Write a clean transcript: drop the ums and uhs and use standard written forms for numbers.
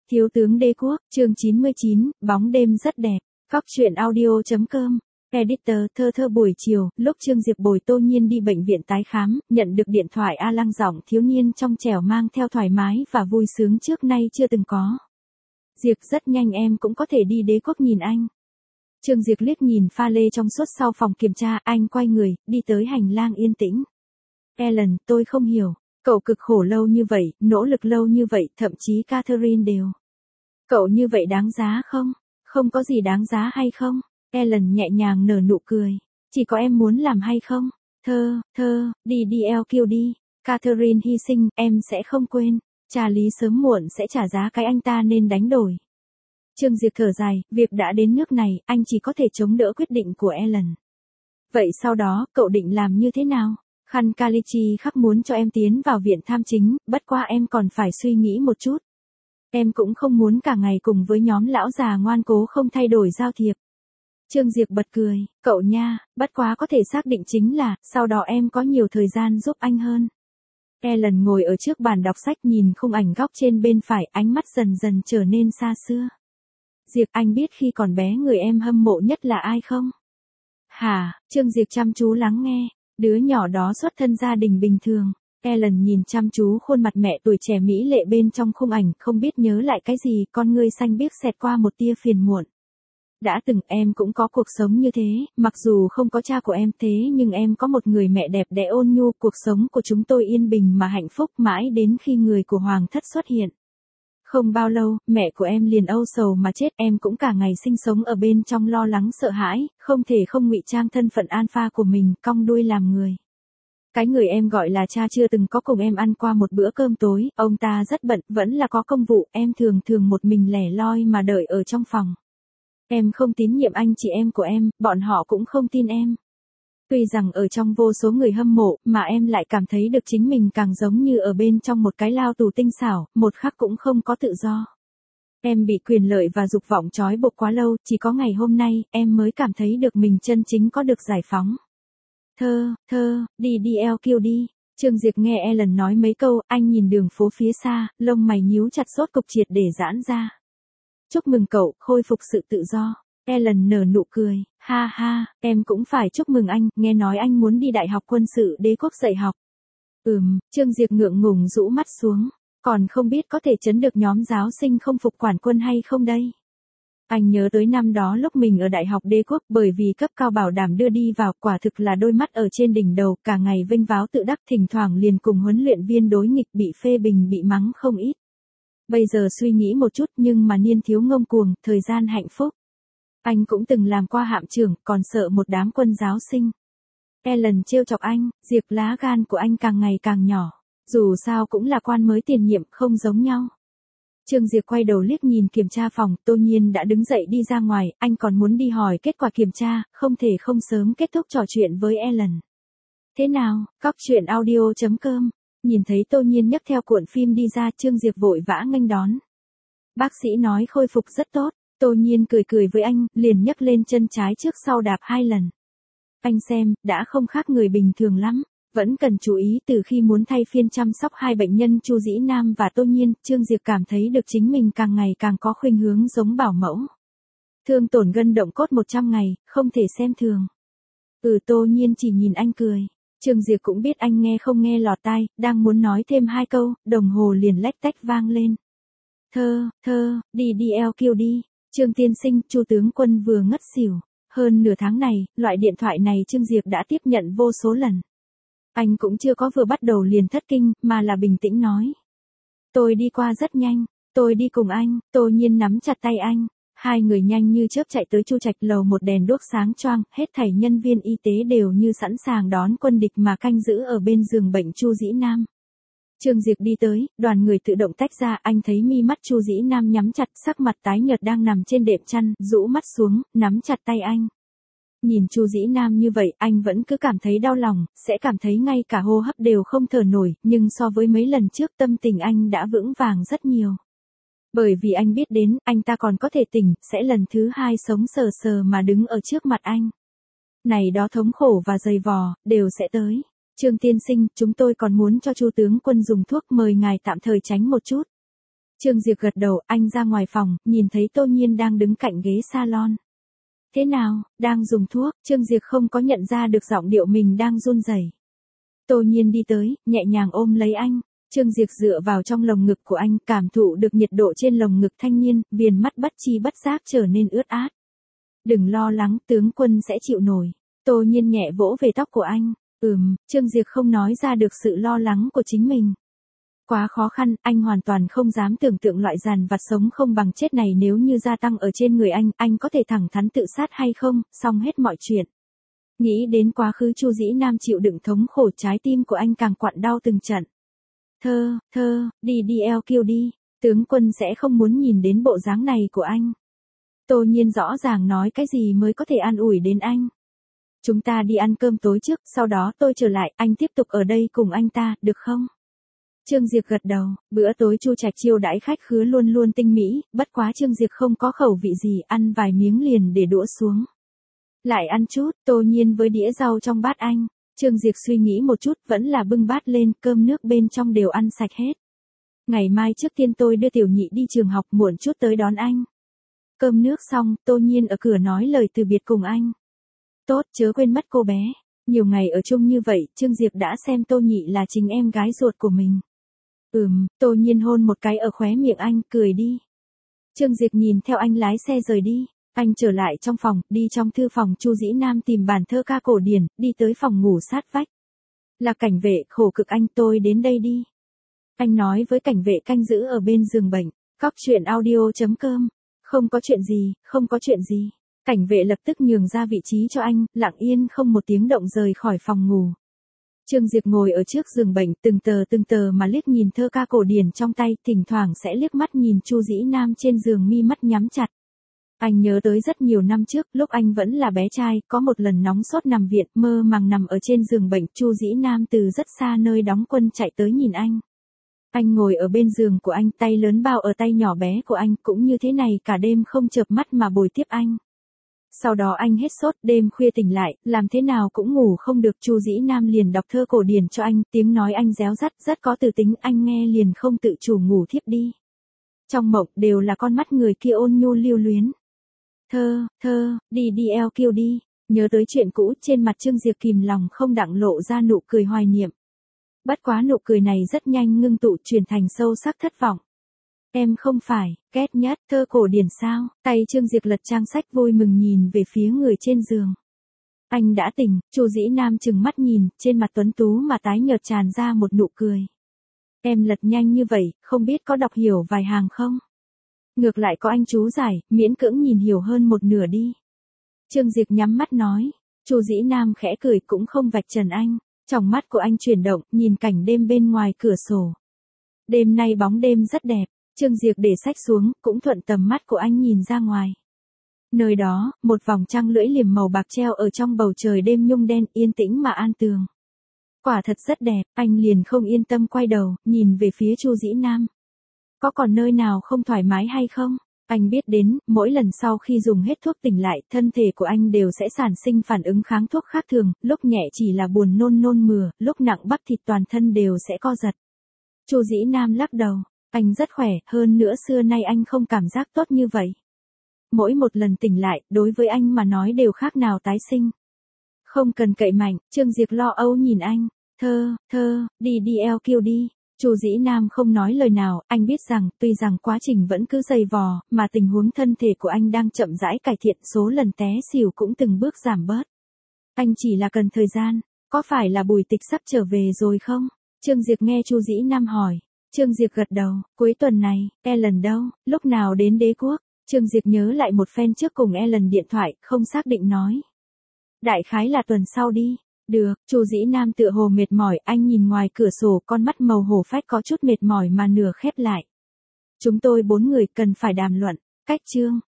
Thiếu tướng đế quốc, chương 99, bóng đêm rất đẹp. Cóc truyện audio.com. Editor, thơ buổi chiều, lúc Trương Diệp bồi Tô Nhiên đi bệnh viện tái khám, nhận được điện thoại A Lăng giọng thiếu niên trong trẻo mang theo thoải mái và vui sướng trước nay chưa từng có. Diệp, rất nhanh em cũng có thể đi đế quốc nhìn anh. Trương Diệp liếc nhìn pha lê trong suốt sau phòng kiểm tra, anh quay người, đi tới hành lang yên tĩnh. Ellen, tôi không hiểu. Cậu cực khổ lâu như vậy, nỗ lực lâu như vậy, thậm chí Catherine đều. Cậu như vậy đáng giá không? Không có gì đáng giá hay không? Ellen nhẹ nhàng nở nụ cười. Chỉ có em muốn làm hay không? Đi LQ đi. Catherine hy sinh, em sẽ không quên. Trả lý sớm muộn sẽ trả giá cái anh ta nên đánh đổi. Trương Diệp thở dài, việc đã đến nước này, anh chỉ có thể chống đỡ quyết định của Ellen. Vậy sau đó, cậu định làm như thế nào? Khăn Kalichi khắc muốn cho em tiến vào viện tham chính, bất qua em còn phải suy nghĩ một chút. Em cũng không muốn cả ngày cùng với nhóm lão già ngoan cố không thay đổi giao thiệp. Trương Diệp bật cười, cậu nha, bất quá có thể xác định chính là, sau đó em có nhiều thời gian giúp anh hơn. Ellen ngồi ở trước bàn đọc sách nhìn khung ảnh góc trên bên phải, ánh mắt dần dần trở nên xa xưa. Diệp, anh biết khi còn bé người em hâm mộ nhất là ai không? Hả? Trương Diệp chăm chú lắng nghe. Đứa nhỏ đó xuất thân gia đình bình thường. Ellen nhìn chăm chú khuôn mặt mẹ tuổi trẻ mỹ lệ bên trong khung ảnh, không biết nhớ lại cái gì, con ngươi xanh biếc xẹt qua một tia phiền muộn. Đã từng em cũng có cuộc sống như thế, mặc dù không có cha của em thế nhưng em có một người mẹ đẹp đẽ ôn nhu, cuộc sống của chúng tôi yên bình mà hạnh phúc mãi đến khi người của Hoàng thất xuất hiện. Không bao lâu, mẹ của em liền âu sầu mà chết, em cũng cả ngày sinh sống ở bên trong lo lắng sợ hãi, không thể không ngụy trang thân phận alpha của mình, cong đuôi làm người. Cái người em gọi là cha chưa từng có cùng em ăn qua một bữa cơm tối, ông ta rất bận, vẫn là có công vụ, em thường một mình lẻ loi mà đợi ở trong phòng. Em không tín nhiệm anh chị em của em, bọn họ cũng không tin em. Tuy rằng ở trong vô số người hâm mộ, mà em lại cảm thấy được chính mình càng giống như ở bên trong một cái lao tù tinh xảo, một khắc cũng không có tự do. Em bị quyền lợi và dục vọng trói buộc quá lâu, chỉ có ngày hôm nay, em mới cảm thấy được mình chân chính có được giải phóng. Đi LQ đi. Trương Diệp nghe Ellen nói mấy câu, anh nhìn đường phố phía xa, lông mày nhíu chặt sốt cục triệt để giãn ra. Chúc mừng cậu, khôi phục sự tự do. Ellen nở nụ cười, ha, em cũng phải chúc mừng anh, nghe nói anh muốn đi Đại học Quân sự Đế quốc dạy học. Trương Diệp ngượng ngùng rũ mắt xuống, còn không biết có thể chấn được nhóm giáo sinh không phục quản quân hay không đây. Anh nhớ tới năm đó lúc mình ở Đại học Đế quốc, bởi vì cấp cao bảo đảm đưa đi vào, quả thực là đôi mắt ở trên đỉnh đầu, cả ngày vênh váo tự đắc, thỉnh thoảng liền cùng huấn luyện viên đối nghịch, bị phê bình bị mắng không ít. Bây giờ suy nghĩ một chút, nhưng mà niên thiếu ngông cuồng, thời gian hạnh phúc. Anh cũng từng làm qua hạm trưởng, còn sợ một đám quân giáo sinh. Ellen trêu chọc anh, Diệp, lá gan của anh càng ngày càng nhỏ. Dù sao cũng là quan mới tiền nhiệm, không giống nhau. Trương Diệp quay đầu liếc nhìn kiểm tra phòng, Tô Nhiên đã đứng dậy đi ra ngoài, anh còn muốn đi hỏi kết quả kiểm tra, không thể không sớm kết thúc trò chuyện với Ellen. Thế nào, cóc truyện audio.com. Nhìn thấy Tô Nhiên nhấc theo cuộn phim đi ra, Trương Diệp vội vã nghênh đón. Bác sĩ nói khôi phục rất tốt. Tô Nhiên cười với anh, liền nhấc lên chân trái trước sau đạp 2 lần. Anh xem, đã không khác người bình thường lắm. Vẫn cần chú ý, từ khi muốn thay phiên chăm sóc hai bệnh nhân Chu Dĩ Nam và Tô Nhiên, Trương Diệp cảm thấy được chính mình càng ngày càng có khuynh hướng giống bảo mẫu. Thương tổn gân động cốt 100 ngày, không thể xem thường. Tô Nhiên chỉ nhìn anh cười. Trương Diệp cũng biết anh nghe không nghe lọt tai, đang muốn nói thêm 2 câu, đồng hồ liền lách tách vang lên. Đi LQ đi. Trương tiên sinh, Chu tướng quân vừa ngất xỉu. Hơn nửa tháng này, loại điện thoại này Trương Diệp đã tiếp nhận vô số lần. Anh cũng chưa có vừa bắt đầu liền thất kinh, mà là bình tĩnh nói. Tôi đi qua rất nhanh, tôi đi cùng anh. Tô Nhiên nắm chặt tay anh. Hai người nhanh như chớp chạy tới Chu Trạch lầu, một đèn đuốc sáng choang, hết thảy nhân viên y tế đều như sẵn sàng đón quân địch mà canh giữ ở bên giường bệnh Chu Dĩ Nam. Trương Diệp đi tới, đoàn người tự động tách ra, anh thấy mi mắt Chu Dĩ Nam nhắm chặt, sắc mặt tái nhợt đang nằm trên đệm chăn, rũ mắt xuống, nắm chặt tay anh. Nhìn Chu Dĩ Nam như vậy, anh vẫn cứ cảm thấy đau lòng, sẽ cảm thấy ngay cả hô hấp đều không thở nổi, nhưng so với mấy lần trước tâm tình anh đã vững vàng rất nhiều. Bởi vì anh biết đến, anh ta còn có thể tỉnh, sẽ lần thứ 2 sống sờ sờ mà đứng ở trước mặt anh. Này đó thống khổ và dày vò, đều sẽ tới. Trương tiên sinh, chúng tôi còn muốn cho Chu tướng quân dùng thuốc, mời ngài tạm thời tránh một chút. Trương Diệp gật đầu, anh ra ngoài phòng, nhìn thấy Tô Nhiên đang đứng cạnh ghế salon. Thế nào, đang dùng thuốc? Trương Diệp không có nhận ra được giọng điệu mình đang run rẩy. Tô Nhiên đi tới, nhẹ nhàng ôm lấy anh. Trương Diệp dựa vào trong lồng ngực của anh, cảm thụ được nhiệt độ trên lồng ngực thanh niên, viền mắt bất chi bất giác trở nên ướt át. Đừng lo lắng, tướng quân sẽ chịu nổi. Tô Nhiên nhẹ vỗ về tóc của anh. Trương Diệp không nói ra được sự lo lắng của chính mình. Quá khó khăn, anh hoàn toàn không dám tưởng tượng loại dàn vặt sống không bằng chết này nếu như gia tăng ở trên người anh có thể thẳng thắn tự sát hay không, xong hết mọi chuyện. Nghĩ đến quá khứ Chu Dĩ Nam chịu đựng thống khổ, trái tim của anh càng quặn đau từng trận. Đi LQ đi, tướng quân sẽ không muốn nhìn đến bộ dáng này của anh. Tô Nhiên rõ ràng nói cái gì mới có thể an ủi đến anh. Chúng ta đi ăn cơm tối trước, sau đó tôi trở lại, anh tiếp tục ở đây cùng anh ta, được không? Trương Diệp gật đầu, bữa tối Chu Trạch chiêu đãi khách khứa luôn luôn tinh mỹ, bất quá Trương Diệp không có khẩu vị gì, ăn vài miếng liền để đũa xuống. Lại ăn chút, Tô Nhiên với đĩa rau trong bát anh. Trương Diệp suy nghĩ một chút, vẫn là bưng bát lên, cơm nước bên trong đều ăn sạch hết. Ngày mai trước tiên tôi đưa tiểu nhị đi trường học, muộn chút tới đón anh. Cơm nước xong, Tô Nhiên ở cửa nói lời từ biệt cùng anh. Tốt, chớ quên mất cô bé. Nhiều ngày ở chung như vậy, Trương Diệp đã xem Tô Nhị là chính em gái ruột của mình. Tô Nhiên hôn một cái ở khóe miệng anh, cười đi. Trương Diệp nhìn theo anh lái xe rời đi. Anh trở lại trong phòng, đi trong thư phòng Chu Dĩ Nam tìm bản thơ ca cổ điển, đi tới phòng ngủ sát vách. Là cảnh vệ, khổ cực anh, tôi đến đây đi. Anh nói với cảnh vệ canh giữ ở bên giường bệnh. Cóc truyện audio.com. Không có chuyện gì, không có chuyện gì. Cảnh vệ lập tức nhường ra vị trí cho anh, lặng yên không một tiếng động rời khỏi phòng ngủ. Trương Diệp ngồi ở trước giường bệnh, từng tờ mà liếc nhìn thơ ca cổ điển trong tay, thỉnh thoảng sẽ liếc mắt nhìn Chu Dĩ Nam trên giường, mi mắt nhắm chặt. Anh nhớ tới rất nhiều năm trước, lúc anh vẫn là bé trai, có một lần nóng sốt nằm viện, mơ màng nằm ở trên giường bệnh, Chu Dĩ Nam từ rất xa nơi đóng quân chạy tới nhìn anh. Anh ngồi ở bên giường của anh, tay lớn bao ở tay nhỏ bé của anh, cũng như thế này cả đêm không chợp mắt mà bồi tiếp anh. Sau đó anh hết sốt, đêm khuya tỉnh lại, làm thế nào cũng ngủ không được, Chu Dĩ Nam liền đọc thơ cổ điển cho anh, tiếng nói anh réo rắt, rất có từ tính, anh nghe liền không tự chủ ngủ thiếp đi. Trong mộng đều là con mắt người kia ôn nhu lưu luyến. Đi LQ đi, nhớ tới chuyện cũ, trên mặt Trương Diệp kìm lòng không đặng lộ ra nụ cười hoài niệm. Bất quá nụ cười này rất nhanh ngưng tụ chuyển thành sâu sắc thất vọng. Em không phải, ghét nhất, thơ cổ điển sao? Tay Trương Diệp lật trang sách vui mừng nhìn về phía người trên giường. Anh đã tỉnh, Chu Dĩ Nam chừng mắt nhìn, trên mặt tuấn tú mà tái nhợt tràn ra một nụ cười. Em lật nhanh như vậy, không biết có đọc hiểu vài hàng không? Ngược lại có anh chú giải, miễn cưỡng nhìn hiểu hơn một nửa đi. Trương Diệp nhắm mắt nói. Chu Dĩ Nam khẽ cười cũng không vạch trần anh. Tròng mắt của anh chuyển động, nhìn cảnh đêm bên ngoài cửa sổ. Đêm nay bóng đêm rất đẹp. Trương Diệp để sách xuống, cũng thuận tầm mắt của anh nhìn ra ngoài. Nơi đó, một vòng trăng lưỡi liềm màu bạc treo ở trong bầu trời đêm nhung đen, yên tĩnh mà an tường. Quả thật rất đẹp, anh liền không yên tâm quay đầu, nhìn về phía Chu Dĩ Nam. Có còn nơi nào không thoải mái hay không? Anh biết đến, mỗi lần sau khi dùng hết thuốc tỉnh lại, thân thể của anh đều sẽ sản sinh phản ứng kháng thuốc khác thường, lúc nhẹ chỉ là buồn nôn mửa, lúc nặng bắp thịt toàn thân đều sẽ co giật. Chu Dĩ Nam lắc đầu, anh rất khỏe, hơn nữa xưa nay anh không cảm giác tốt như vậy. Mỗi một lần tỉnh lại, đối với anh mà nói đều khác nào tái sinh. Không cần cậy mạnh, Trương Diệp lo âu nhìn anh. Đi LQ đi. Chu Dĩ Nam không nói lời nào, anh biết rằng, tuy rằng quá trình vẫn cứ dày vò, mà tình huống thân thể của anh đang chậm rãi cải thiện, số lần té xỉu cũng từng bước giảm bớt. Anh chỉ là cần thời gian, có phải là Bùi Tịch sắp trở về rồi không? Trương Diệp nghe Chu Dĩ Nam hỏi. Trương Diệp gật đầu, cuối tuần này, Ellen đâu, lúc nào đến Đế Quốc? Trương Diệp nhớ lại một phen trước cùng Ellen điện thoại, không xác định nói. Đại khái là tuần sau đi. Được, Chu Dĩ Nam tựa hồ mệt mỏi, anh nhìn ngoài cửa sổ, con mắt màu hổ phách có chút mệt mỏi mà nửa khép lại. Chúng tôi 4 người cần phải đàm luận. Cách chương.